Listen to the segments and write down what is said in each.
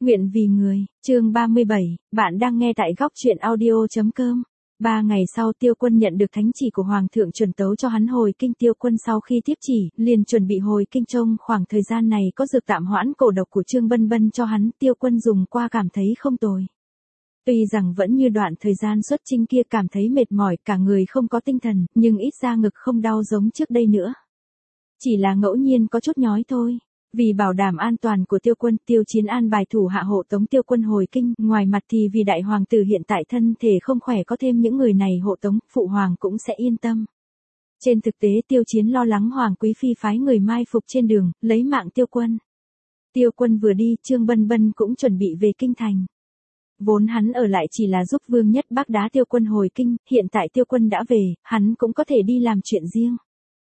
Nguyện vì người, chương 37, bạn đang nghe tại góc truyện audio.com. 3 ngày sau Tiêu Quân nhận được thánh chỉ của Hoàng thượng chuẩn tấu cho hắn hồi kinh. Tiêu Quân sau khi tiếp chỉ, liền chuẩn bị hồi kinh. Trong khoảng thời gian này có dược tạm hoãn cổ độc của Trương Bân Bân cho hắn, Tiêu Quân dùng qua cảm thấy không tồi. Tuy rằng vẫn như đoạn thời gian xuất chinh kia cảm thấy mệt mỏi, cả người không có tinh thần, nhưng ít ra ngực không đau giống trước đây nữa. Chỉ là ngẫu nhiên có chút nhói thôi. Vì bảo đảm an toàn của Tiêu Quân, Tiêu Chiến an bài thủ hạ hộ tống Tiêu Quân hồi kinh, ngoài mặt thì vì đại hoàng tử hiện tại thân thể không khỏe có thêm những người này hộ tống, phụ hoàng cũng sẽ yên tâm. Trên thực tế Tiêu Chiến lo lắng Hoàng Quý Phi phái người mai phục trên đường, lấy mạng Tiêu Quân. Tiêu Quân vừa đi, Trương Bân Bân cũng chuẩn bị về kinh thành. Vốn hắn ở lại chỉ là giúp Vương Nhất Bác đá Tiêu Quân hồi kinh, hiện tại Tiêu Quân đã về, hắn cũng có thể đi làm chuyện riêng.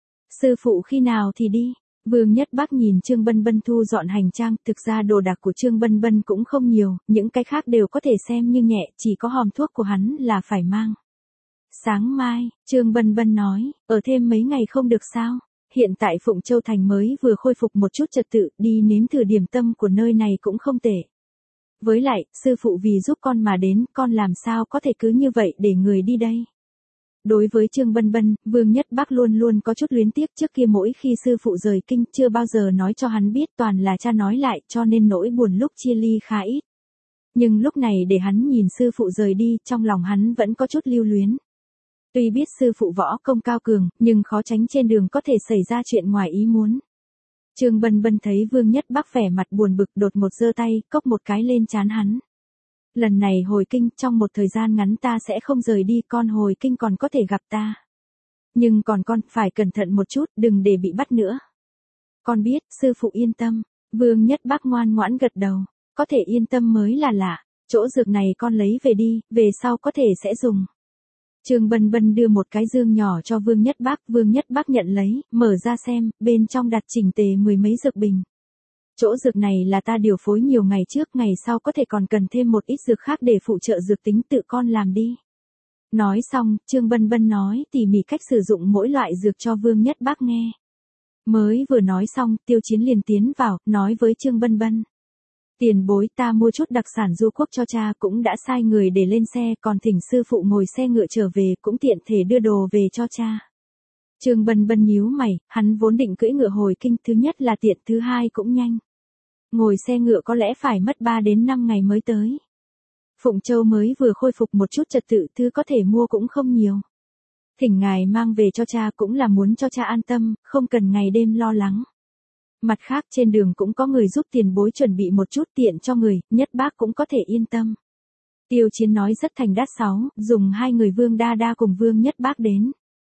Sư phụ khi nào thì đi? Vương Nhất Bác nhìn Trương Bân Bân thu dọn hành trang, thực ra đồ đạc của Trương Bân Bân cũng không nhiều, những cái khác đều có thể xem như nhẹ, chỉ có hòm thuốc của hắn là phải mang. Sáng mai, Trương Bân Bân nói, ở thêm mấy ngày không được sao? Hiện tại Phụng Châu Thành mới vừa khôi phục một chút trật tự, đi nếm thử điểm tâm của nơi này cũng không tệ. Với lại, sư phụ vì giúp con mà đến, con làm sao có thể cứ như vậy để người đi đây? Đối với Trương Bân Bân, Vương Nhất Bác luôn luôn có chút luyến tiếc, trước kia mỗi khi sư phụ rời kinh chưa bao giờ nói cho hắn biết, toàn là cha nói lại, cho nên nỗi buồn lúc chia ly khá ít. Nhưng lúc này để hắn nhìn sư phụ rời đi, trong lòng hắn vẫn có chút lưu luyến. Tuy biết sư phụ võ công cao cường, nhưng khó tránh trên đường có thể xảy ra chuyện ngoài ý muốn. Trương Bân Bân thấy Vương Nhất Bác vẻ mặt buồn bực, đột một giơ tay, cốc một cái lên trán hắn. Lần này hồi kinh, trong một thời gian ngắn ta sẽ không rời đi, con hồi kinh còn có thể gặp ta. Nhưng còn con, phải cẩn thận một chút, đừng để bị bắt nữa. Con biết, sư phụ yên tâm. Vương Nhất Bác ngoan ngoãn gật đầu. Có thể yên tâm mới là lạ. Chỗ dược này con lấy về đi, về sau có thể sẽ dùng. Trương Bân Bân đưa một cái dương nhỏ cho Vương Nhất Bác. Vương Nhất Bác nhận lấy, mở ra xem, bên trong đặt chỉnh tề mười mấy dược bình. Chỗ dược này là ta điều phối nhiều ngày trước, ngày sau có thể còn cần thêm một ít dược khác để phụ trợ dược tính, tự con làm đi. Nói xong, Trương Bân Bân nói tỉ mỉ cách sử dụng mỗi loại dược cho Vương Nhất Bác nghe. Mới vừa nói xong, Tiêu Chiến liền tiến vào, nói với Trương Bân Bân. Tiền bối, ta mua chút đặc sản du quốc cho cha, cũng đã sai người để lên xe, còn thỉnh sư phụ ngồi xe ngựa trở về, cũng tiện thể đưa đồ về cho cha. Trương Bân Bân nhíu mày, hắn vốn định cưỡi ngựa hồi kinh, thứ nhất là tiện, thứ hai cũng nhanh. Ngồi xe ngựa có lẽ phải mất 3 đến 5 ngày mới tới. Phụng Châu mới vừa khôi phục một chút trật tự, thứ có thể mua cũng không nhiều. Thỉnh ngài mang về cho cha cũng là muốn cho cha an tâm, không cần ngày đêm lo lắng. Mặt khác trên đường cũng có người giúp tiền bối chuẩn bị một chút tiện cho người, Nhất Bác cũng có thể yên tâm. Tiêu Chiến nói rất thành đát. 6, dùng 2 người Vương Đa Đa cùng Vương Nhất Bác đến.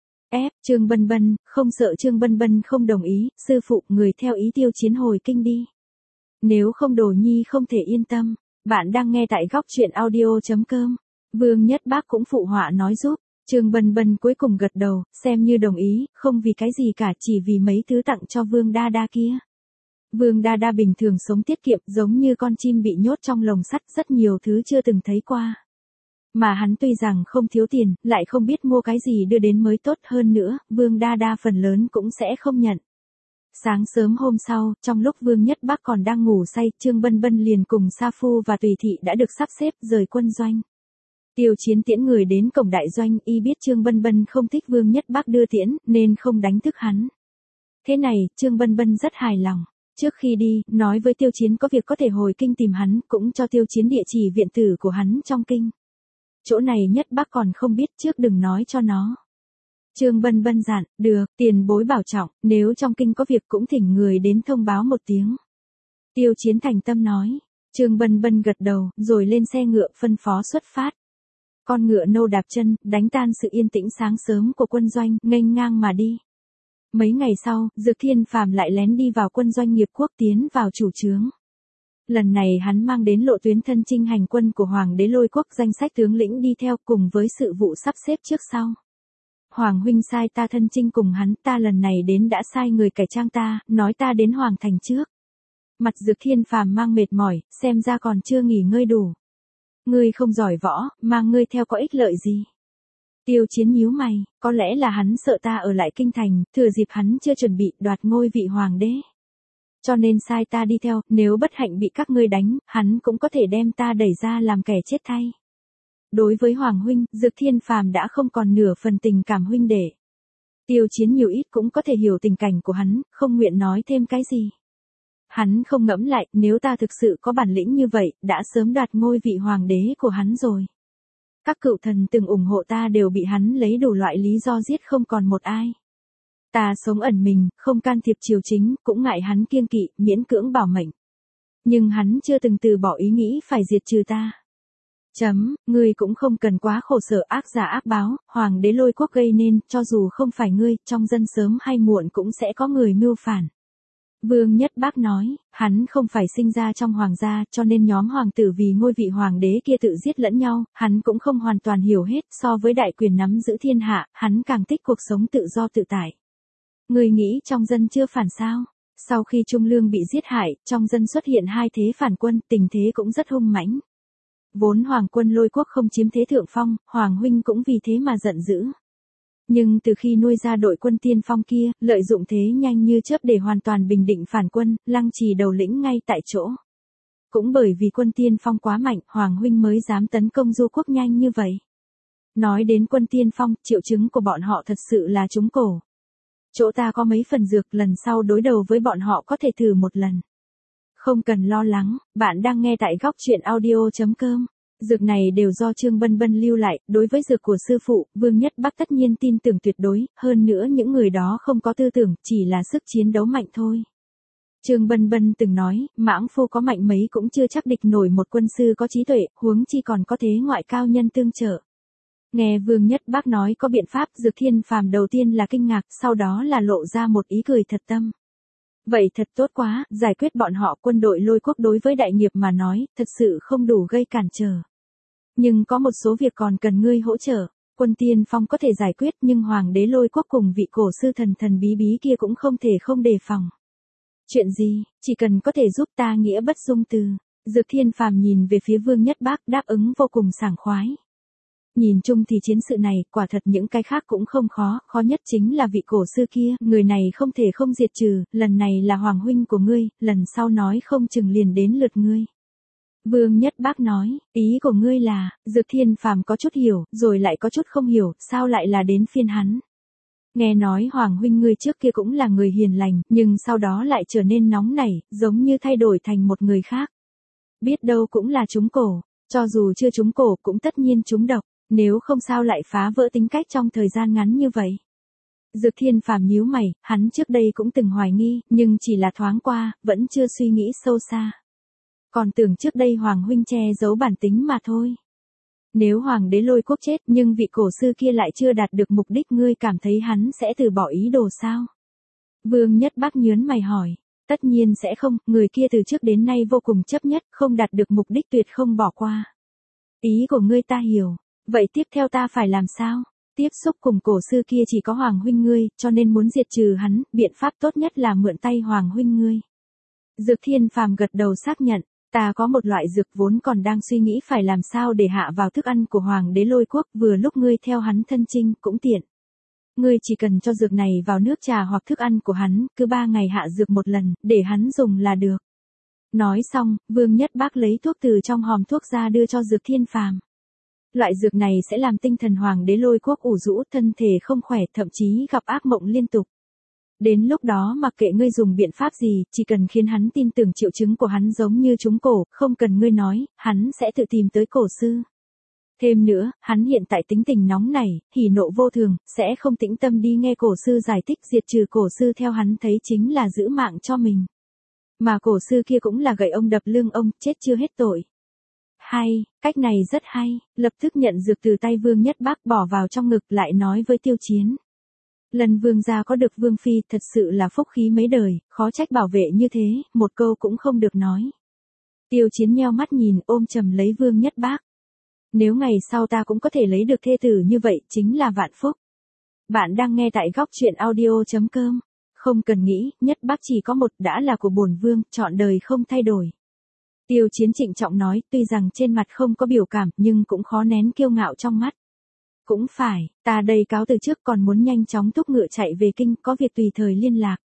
Trương Bân Bân, không sợ Trương Bân Bân không đồng ý, sư phụ, người theo ý Tiêu Chiến hồi kinh đi. Nếu không Đồ Nhi không thể yên tâm. Bạn đang nghe tại góc truyện audio.com. Vương Nhất Bác cũng phụ họa nói giúp. Trương Bân Bân cuối cùng gật đầu, xem như đồng ý, không vì cái gì cả, chỉ vì mấy thứ tặng cho Vương Đa Đa kia. Vương Đa Đa bình thường sống tiết kiệm, giống như con chim bị nhốt trong lồng sắt, rất nhiều thứ chưa từng thấy qua. Mà hắn tuy rằng không thiếu tiền, lại không biết mua cái gì đưa đến mới tốt, hơn nữa, Vương Đa Đa phần lớn cũng sẽ không nhận. Sáng sớm hôm sau, trong lúc Vương Nhất Bác còn đang ngủ say, Trương Bân Bân liền cùng Sa Phu và Tùy Thị đã được sắp xếp rời quân doanh. Tiêu Chiến tiễn người đến cổng đại doanh, y biết Trương Bân Bân không thích Vương Nhất Bác đưa tiễn, nên không đánh thức hắn. Thế này, Trương Bân Bân rất hài lòng. Trước khi đi, nói với Tiêu Chiến có việc có thể hồi kinh tìm hắn, cũng cho Tiêu Chiến địa chỉ viện tử của hắn trong kinh. Chỗ này Nhất Bác còn không biết, trước đừng nói cho nó. Trương Bân Bân dặn, được, tiền bối bảo trọng, nếu trong kinh có việc cũng thỉnh người đến thông báo một tiếng. Tiêu Chiến thành tâm nói. Trương Bân Bân gật đầu, rồi lên xe ngựa phân phó xuất phát. Con ngựa nâu đạp chân, đánh tan sự yên tĩnh sáng sớm của quân doanh, nghênh ngang mà đi. Mấy ngày sau, Dược Thiên Phàm lại lén đi vào quân doanh Nghiệp Quốc, tiến vào chủ trướng. Lần này hắn mang đến lộ tuyến thân chinh hành quân của Hoàng đế Lôi Quốc, danh sách tướng lĩnh đi theo cùng với sự vụ sắp xếp trước sau. Hoàng huynh sai ta thân chinh cùng hắn, ta lần này đến đã sai người cải trang ta, nói ta đến Hoàng thành trước. Mặt Dược Thiên Phàm mang mệt mỏi, xem ra còn chưa nghỉ ngơi đủ. Ngươi không giỏi võ, mang ngươi theo có ích lợi gì? Tiêu Chiến nhíu mày, có lẽ là hắn sợ ta ở lại kinh thành, thừa dịp hắn chưa chuẩn bị đoạt ngôi vị hoàng đế. Cho nên sai ta đi theo, nếu bất hạnh bị các ngươi đánh, hắn cũng có thể đem ta đẩy ra làm kẻ chết thay. Đối với Hoàng huynh, Dực Thiên Phàm đã không còn nửa phần tình cảm huynh đệ. Tiêu Chiến nhiều ít cũng có thể hiểu tình cảnh của hắn, không nguyện nói thêm cái gì. Hắn không ngẫm lại, nếu ta thực sự có bản lĩnh như vậy, đã sớm đoạt ngôi vị hoàng đế của hắn rồi. Các cựu thần từng ủng hộ ta đều bị hắn lấy đủ loại lý do giết không còn một ai. Ta sống ẩn mình, không can thiệp triều chính, cũng ngại hắn kiêng kỵ, miễn cưỡng bảo mệnh. Nhưng hắn chưa từng từ bỏ ý nghĩ phải diệt trừ ta. Ngươi cũng không cần quá khổ sở ác giả ác báo, hoàng đế Lôi Quốc gây nên, cho dù không phải ngươi, trong dân sớm hay muộn cũng sẽ có người mưu phản. Vương Nhất Bác nói, hắn không phải sinh ra trong hoàng gia, cho nên nhóm hoàng tử vì ngôi vị hoàng đế kia tự giết lẫn nhau, hắn cũng không hoàn toàn hiểu hết, so với đại quyền nắm giữ thiên hạ, hắn càng thích cuộc sống tự do tự tại. Ngươi nghĩ trong dân chưa phản sao? Sau khi Trung Lương bị giết hại, trong dân xuất hiện hai thế phản quân, tình thế cũng rất hung mãnh. Vốn hoàng quân Lôi Quốc không chiếm thế thượng phong, hoàng huynh cũng vì thế mà giận dữ. Nhưng từ khi nuôi ra đội quân tiên phong kia, lợi dụng thế nhanh như chớp để hoàn toàn bình định phản quân, Lăng Trì đầu lĩnh ngay tại chỗ. Cũng bởi vì quân tiên phong quá mạnh, hoàng huynh mới dám tấn công Du Quốc nhanh như vậy. Nói đến quân tiên phong, triệu chứng của bọn họ thật sự là trúng cổ. Chỗ ta có mấy phần dược, lần sau đối đầu với bọn họ có thể thử một lần. Không cần lo lắng, bạn đang nghe tại góc truyện audio.com. Dược này đều do Trương Bân Bân lưu lại, đối với dược của sư phụ, Vương Nhất Bắc tất nhiên tin tưởng tuyệt đối, hơn nữa những người đó không có tư tưởng, chỉ là sức chiến đấu mạnh thôi. Trương Bân Bân từng nói, mãng phu có mạnh mấy cũng chưa chắc địch nổi một quân sư có trí tuệ, huống chi còn có thế ngoại cao nhân tương trợ. Nghe Vương Nhất Bắc nói có biện pháp, Dực Thiên Phàm đầu tiên là kinh ngạc, sau đó là lộ ra một ý cười thật tâm. Vậy thật tốt quá, giải quyết bọn họ. Quân đội Lôi Quốc đối với đại nghiệp mà nói, thật sự không đủ gây cản trở. Nhưng có một số việc còn cần ngươi hỗ trợ. Quân tiên phong có thể giải quyết, nhưng hoàng đế Lôi Quốc cùng vị cổ sư thần thần bí bí kia cũng không thể không đề phòng. Chuyện gì, chỉ cần có thể giúp ta nghĩa bất dung từ. Dực Thiên Phàm nhìn về phía Vương Nhất Bác, đáp ứng vô cùng sảng khoái. Nhìn chung thì chiến sự này, quả thật những cái khác cũng không khó, khó nhất chính là vị cổ sư kia, người này không thể không diệt trừ, lần này là hoàng huynh của ngươi, lần sau nói không chừng liền đến lượt ngươi. Vương Nhất Bác nói, ý của ngươi là, Dực Thiên Phàm có chút hiểu, rồi lại có chút không hiểu, sao lại là đến phiên hắn. Nghe nói hoàng huynh ngươi trước kia cũng là người hiền lành, nhưng sau đó lại trở nên nóng nảy, giống như thay đổi thành một người khác. Biết đâu cũng là trúng cổ, cho dù chưa trúng cổ cũng tất nhiên trúng độc. Nếu không sao lại phá vỡ tính cách trong thời gian ngắn như vậy. Dực Thiên Phàm nhíu mày, hắn trước đây cũng từng hoài nghi, nhưng chỉ là thoáng qua, vẫn chưa suy nghĩ sâu xa. Còn tưởng trước đây Hoàng huynh che giấu bản tính mà thôi. Nếu Hoàng đế Lôi Quốc chết nhưng vị cổ sư kia lại chưa đạt được mục đích, ngươi cảm thấy hắn sẽ từ bỏ ý đồ sao? Vương Nhất Bác nhớn mày hỏi. Tất nhiên sẽ không, người kia từ trước đến nay vô cùng chấp nhất, không đạt được mục đích tuyệt không bỏ qua. Ý của ngươi ta hiểu. Vậy tiếp theo ta phải làm sao? Tiếp xúc cùng cổ sư kia chỉ có hoàng huynh ngươi, cho nên muốn diệt trừ hắn, biện pháp tốt nhất là mượn tay hoàng huynh ngươi. Dực Thiên Phàm gật đầu xác nhận, ta có một loại dược vốn còn đang suy nghĩ phải làm sao để hạ vào thức ăn của hoàng đế Lôi Quốc, vừa lúc ngươi theo hắn thân chinh, cũng tiện. Ngươi chỉ cần cho dược này vào nước trà hoặc thức ăn của hắn, cứ 3 ngày hạ dược một lần, để hắn dùng là được. Nói xong, Vương Nhất Bác lấy thuốc từ trong hòm thuốc ra đưa cho Dực Thiên Phàm. Loại dược này sẽ làm tinh thần hoàng đế Lôi Quốc ủ rũ, thân thể không khỏe, thậm chí gặp ác mộng liên tục. Đến lúc đó mặc kệ ngươi dùng biện pháp gì, chỉ cần khiến hắn tin tưởng triệu chứng của hắn giống như trúng cổ, không cần ngươi nói, hắn sẽ tự tìm tới cổ sư. Thêm nữa, hắn hiện tại tính tình nóng nảy, hỉ nộ vô thường, sẽ không tĩnh tâm đi nghe cổ sư giải thích, diệt trừ cổ sư theo hắn thấy chính là giữ mạng cho mình. Mà cổ sư kia cũng là gậy ông đập lưng ông, chết chưa hết tội. Hay, cách này rất hay, lập tức nhận dược từ tay Vương Nhất Bác bỏ vào trong ngực, lại nói với Tiêu Chiến. Lần vương gia có được vương phi thật sự là phúc khí mấy đời, khó trách bảo vệ như thế, một câu cũng không được nói. Tiêu Chiến nheo mắt nhìn, ôm chầm lấy Vương Nhất Bác. Nếu ngày sau ta cũng có thể lấy được thê tử như vậy, chính là vạn phúc. Bạn đang nghe tại góc truyện audio.com. Không cần nghĩ, Nhất Bác chỉ có một, đã là của bổn vương, trọn đời không thay đổi. Tiêu Chiến trịnh trọng nói, tuy rằng trên mặt không có biểu cảm, nhưng cũng khó nén kiêu ngạo trong mắt. Cũng phải, ta đây cáo từ trước, còn muốn nhanh chóng thúc ngựa chạy về kinh, có việc tùy thời liên lạc.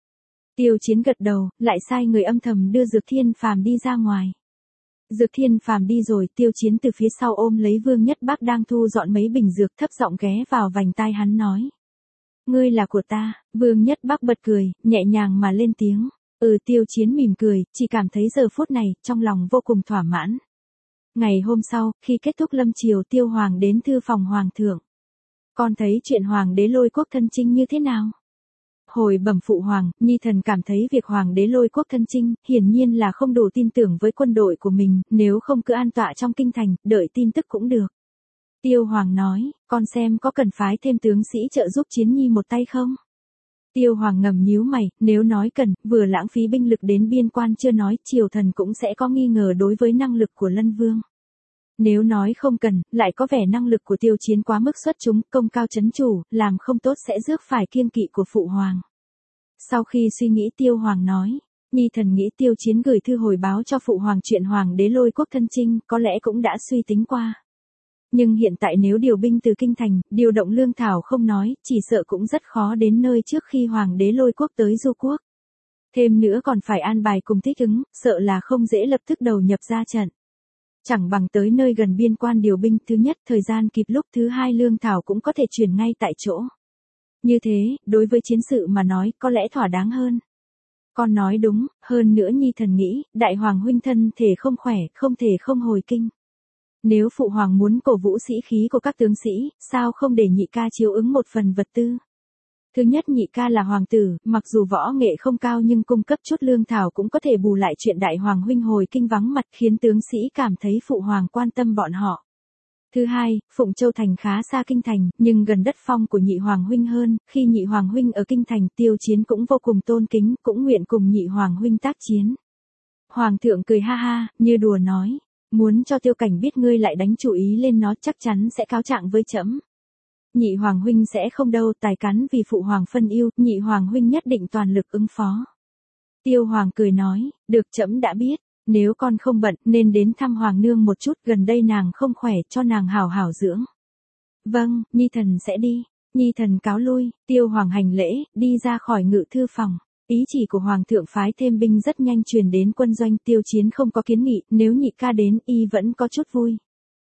Tiêu Chiến gật đầu, lại sai người âm thầm đưa Dược Thiên Phàm đi ra ngoài. Dược Thiên Phàm đi rồi, Tiêu Chiến từ phía sau ôm lấy Vương Nhất Bắc đang thu dọn mấy bình dược, thấp giọng ghé vào vành tai hắn nói. Ngươi là của ta. Vương Nhất Bắc bật cười, nhẹ nhàng mà lên tiếng. Tiêu Chiến mỉm cười, chỉ cảm thấy giờ phút này, trong lòng vô cùng thỏa mãn. Ngày hôm sau, khi kết thúc lâm triều, Tiêu Hoàng đến thư phòng Hoàng thượng. Con thấy chuyện Hoàng đế Lôi Quốc thân chinh như thế nào? Hồi bẩm phụ hoàng, nhi thần cảm thấy việc Hoàng đế Lôi Quốc thân chinh, hiển nhiên là không đủ tin tưởng với quân đội của mình, nếu không cứ an tọa trong kinh thành, đợi tin tức cũng được. Tiêu Hoàng nói, con xem có cần phái thêm tướng sĩ trợ giúp Chiến nhi một tay không? Tiêu Hoàng ngầm nhíu mày, nếu nói cần, vừa lãng phí binh lực đến biên quan chưa nói, triều thần cũng sẽ có nghi ngờ đối với năng lực của Lân Vương. Nếu nói không cần, lại có vẻ năng lực của Tiêu Chiến quá mức xuất chúng, công cao chấn chủ, làm không tốt sẽ rước phải kiêng kỵ của phụ hoàng. Sau khi suy nghĩ, Tiêu Hoàng nói, nhi thần nghĩ Tiêu Chiến gửi thư hồi báo cho phụ hoàng chuyện Hoàng đế Lôi Quốc thân chinh, có lẽ cũng đã suy tính qua. Nhưng hiện tại nếu điều binh từ kinh thành, điều động lương thảo không nói, chỉ sợ cũng rất khó đến nơi trước khi Hoàng đế Lôi Quốc tới du quốc. Thêm nữa còn phải an bài cùng thích ứng, sợ là không dễ lập tức đầu nhập ra trận. Chẳng bằng tới nơi gần biên quan điều binh, thứ nhất thời gian kịp lúc, thứ hai lương thảo cũng có thể chuyển ngay tại chỗ. Như thế, đối với chiến sự mà nói, có lẽ thỏa đáng hơn. Con nói đúng, hơn nữa nhi thần nghĩ, đại hoàng huynh thân thể không khỏe, không thể không hồi kinh. Nếu phụ hoàng muốn cổ vũ sĩ khí của các tướng sĩ, sao không để nhị ca chiếu ứng một phần vật tư? Thứ nhất, nhị ca là hoàng tử, mặc dù võ nghệ không cao nhưng cung cấp chút lương thảo cũng có thể bù lại chuyện đại hoàng huynh hồi kinh vắng mặt, khiến tướng sĩ cảm thấy phụ hoàng quan tâm bọn họ. Thứ hai, Phụng Châu thành khá xa kinh thành, nhưng gần đất phong của nhị hoàng huynh hơn, khi nhị hoàng huynh ở kinh thành, Tiêu Chiến cũng vô cùng tôn kính, cũng nguyện cùng nhị hoàng huynh tác chiến. Hoàng thượng cười ha ha, như đùa nói, muốn cho Tiêu Cảnh biết ngươi lại đánh chủ ý lên nó, chắc chắn sẽ cáo trạng với trẫm. Nhị hoàng huynh sẽ không đâu, tài cán vì phụ hoàng phân ưu, nhị hoàng huynh nhất định toàn lực ứng phó. Tiêu Hoàng cười nói, được, trẫm đã biết, nếu con không bận, nên đến thăm hoàng nương một chút, gần đây nàng không khỏe, cho nàng hảo hảo dưỡng. Vâng, nhi thần sẽ đi. Nhi thần cáo lui. Tiêu Hoàng hành lễ, đi ra khỏi ngự thư phòng. Ý chỉ của hoàng thượng phái thêm binh rất nhanh truyền đến quân doanh. Tiêu Chiến không có kiến nghị, nếu nhị ca đến, y vẫn có chút vui.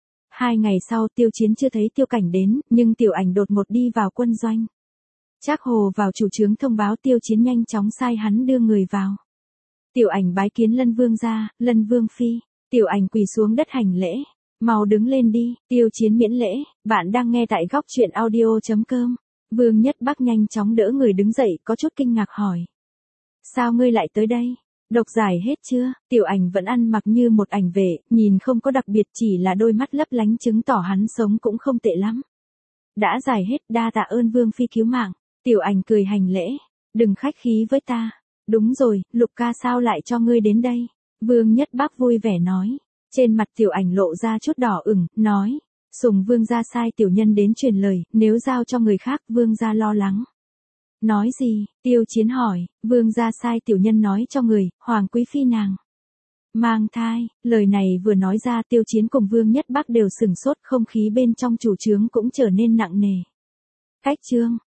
2 ngày sau, Tiêu Chiến chưa thấy Tiêu Cảnh đến, nhưng Tiểu Ảnh đột ngột đi vào quân doanh. Trác Hồ vào chủ trướng thông báo, Tiêu Chiến nhanh chóng sai hắn đưa người vào. Tiểu Ảnh bái kiến Lân Vương gia, Lân Vương phi. Tiểu Ảnh quỳ xuống đất hành lễ. Mau đứng lên đi. Tiêu Chiến miễn lễ. Bạn đang nghe tại góc truyện audio.com. Vương Nhất Bắc nhanh chóng đỡ người đứng dậy, có chút kinh ngạc hỏi. Sao ngươi lại tới đây? Độc giải hết chưa? Tiểu Ảnh vẫn ăn mặc như một ảnh vệ, nhìn không có đặc biệt, chỉ là đôi mắt lấp lánh chứng tỏ hắn sống cũng không tệ lắm. Đã giải hết, đa tạ ơn Vương phi cứu mạng. Tiểu Ảnh cười hành lễ. Đừng khách khí với ta. Đúng rồi, Lục ca sao lại cho ngươi đến đây? Vương Nhất Bắc vui vẻ nói. Trên mặt Tiểu Ảnh lộ ra chút đỏ ửng, nói. Sùng Vương gia sai tiểu nhân đến truyền lời, nếu giao cho người khác, Vương gia lo lắng. Nói gì? Tiêu Chiến hỏi. Vương gia sai tiểu nhân nói cho người, Hoàng quý phi nàng mang thai. Lời này vừa nói ra, Tiêu Chiến cùng Vương Nhất Bắc đều sửng sốt, không khí bên trong chủ trướng cũng trở nên nặng nề. Cách chương